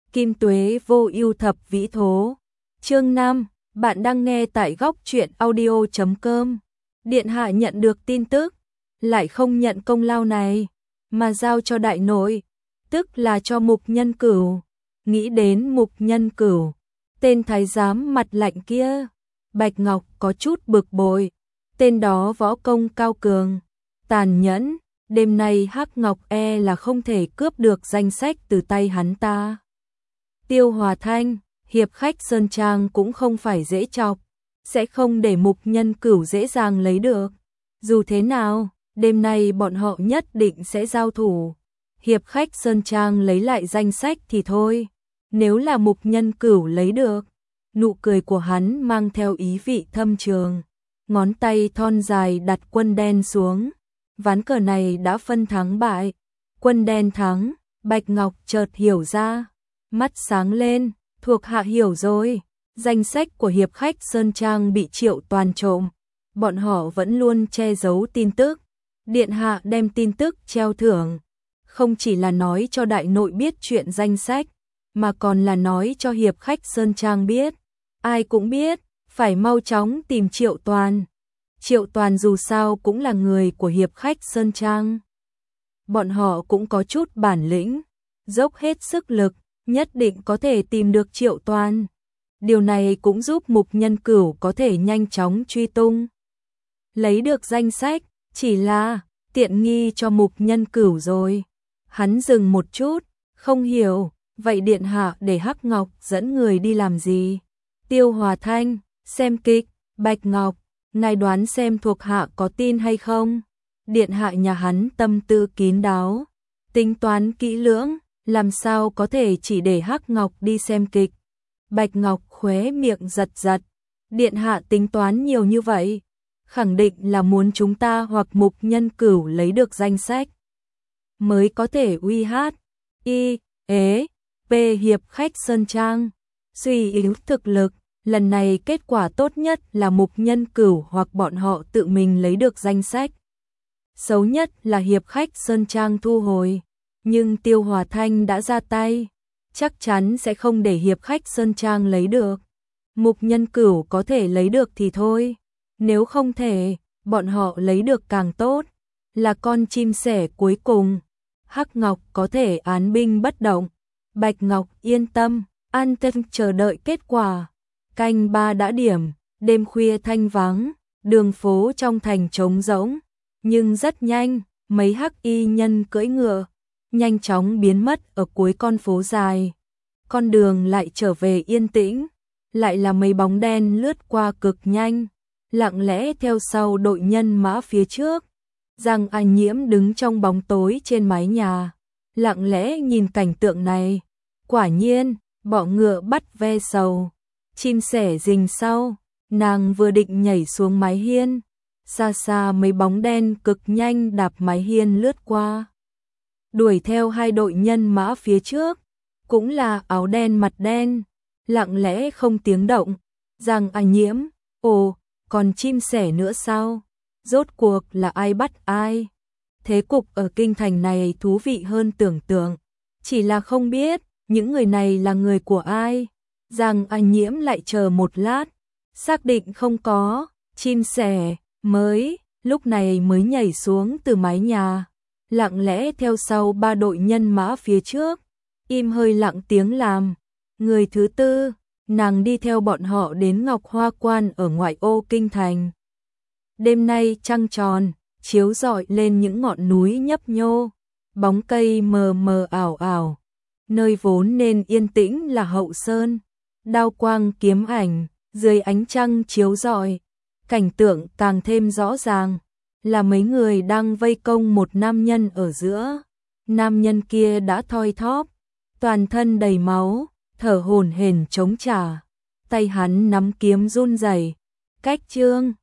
Kim tuế vô ưu thập vĩ thố. Chương 5, bạn đang nghe tại góc truyện audio.com. Điện hạ nhận được tin tức, lại không nhận công lao này, mà giao cho đại nội, tức là cho Mục Nhân Cửu. Nghĩ đến Mục Nhân Cửu, tên thái giám mặt lạnh kia, Bạch Ngọc có chút bực bội. Tên đó võ công cao cường, tàn nhẫn, đêm nay Hắc Ngọc là không thể cướp được danh sách từ tay hắn ta. Tiêu Hòa Thanh, hiệp khách Sơn Trang cũng không phải dễ chọc, sẽ không để Mục Nhân Cửu dễ dàng lấy được. Dù thế nào, đêm nay bọn họ nhất định sẽ giao thủ. Hiệp khách Sơn Trang lấy lại danh sách thì thôi, nếu là Mục Nhân Cửu lấy được. Nụ cười của hắn mang theo ý vị thâm trường, ngón tay thon dài đặt quân đen xuống. Ván cờ này đã phân thắng bại, quân đen thắng. Bạch Ngọc chợt hiểu ra, mắt sáng lên, thuộc hạ hiểu rồi. Danh sách của hiệp khách Sơn Trang bị Triệu Toàn trộm, bọn họ vẫn luôn che giấu tin tức. Điện hạ đem tin tức treo thưởng, không chỉ là nói cho đại nội biết chuyện danh sách, mà còn là nói cho hiệp khách Sơn Trang biết. Ai cũng biết, phải mau chóng tìm Triệu Toàn. Triệu Toàn dù sao cũng là người của hiệp khách Sơn Trang. Bọn họ cũng có chút bản lĩnh, dốc hết sức lực, nhất định có thể tìm được Triệu Toàn. Điều này cũng giúp Mục Nhân Cửu có thể nhanh chóng truy tung. Lấy được danh sách, chỉ là tiện nghi cho Mục Nhân Cửu rồi. Hắn dừng một chút, không hiểu, vậy điện hạ để Hắc Ngọc dẫn người đi làm gì? Tiêu Hòa Thanh, xem kịch. Bạch Ngọc, ngài đoán xem thuộc hạ có tin hay không? Điện hạ nhà hắn tâm tư kín đáo, tính toán kỹ lưỡng, làm sao có thể chỉ để Hắc Ngọc đi xem kịch. Bạch Ngọc khóe miệng giật giật, điện hạ tính toán nhiều như vậy, khẳng định là muốn chúng ta hoặc Mục Nhân Cửu lấy được danh sách, mới có thể uy hát, hiệp khách Sơn Trang, suy yếu thực lực. Lần này kết quả tốt nhất là Mục Nhân Cửu hoặc bọn họ tự mình lấy được danh sách. Xấu nhất là hiệp khách Sơn Trang thu hồi. Nhưng Tiêu Hòa Thanh đã ra tay, chắc chắn sẽ không để hiệp khách Sơn Trang lấy được. Mục Nhân Cửu có thể lấy được thì thôi, nếu không thể, bọn họ lấy được càng tốt, là con chim sẻ cuối cùng. Hắc Ngọc có thể án binh bất động. Bạch Ngọc yên tâm, an tâm chờ đợi kết quả. Canh 3 đã điểm, đêm khuya thanh vắng, đường phố trong thành trống rỗng, nhưng rất nhanh, mấy hắc y nhân cưỡi ngựa, nhanh chóng biến mất ở cuối con phố dài. Con đường lại trở về yên tĩnh, lại là mấy bóng đen lướt qua cực nhanh, lặng lẽ theo sau đội nhân mã phía trước. Giang Anh Nhiễm đứng trong bóng tối trên mái nhà, lặng lẽ nhìn cảnh tượng này. Quả nhiên, bọ ngựa bắt ve sầu, chim sẻ rình sau, nàng vừa định nhảy xuống mái hiên, xa xa mấy bóng đen cực nhanh đạp mái hiên lướt qua, đuổi theo hai đội nhân mã phía trước, cũng là áo đen mặt đen, lặng lẽ không tiếng động. Giang Anh Nhiễm, ồ, còn chim sẻ nữa sao? Rốt cuộc là ai bắt ai? Thế cục ở kinh thành này thú vị hơn tưởng tượng, chỉ là không biết những người này là người của ai. Giang Anh Nhiễm lại chờ một lát, xác định không có chim sẻ, lúc này mới nhảy xuống từ mái nhà, lặng lẽ theo sau ba đội nhân mã phía trước, im hơi lặng tiếng làm. Người thứ tư, nàng đi theo bọn họ đến Ngọc Hoa Quan ở ngoại ô kinh thành. Đêm nay trăng tròn, chiếu rọi lên những ngọn núi nhấp nhô, bóng cây mờ mờ ảo ảo, nơi vốn nên yên tĩnh là hậu sơn. Đao quang kiếm ảnh, dưới ánh trăng chiếu rọi, cảnh tượng càng thêm rõ ràng, là mấy người đang vây công một nam nhân ở giữa. Nam nhân kia đã thoi thóp, toàn thân đầy máu, thở hổn hển chống trả, tay hắn nắm kiếm run rẩy. Cách Trương,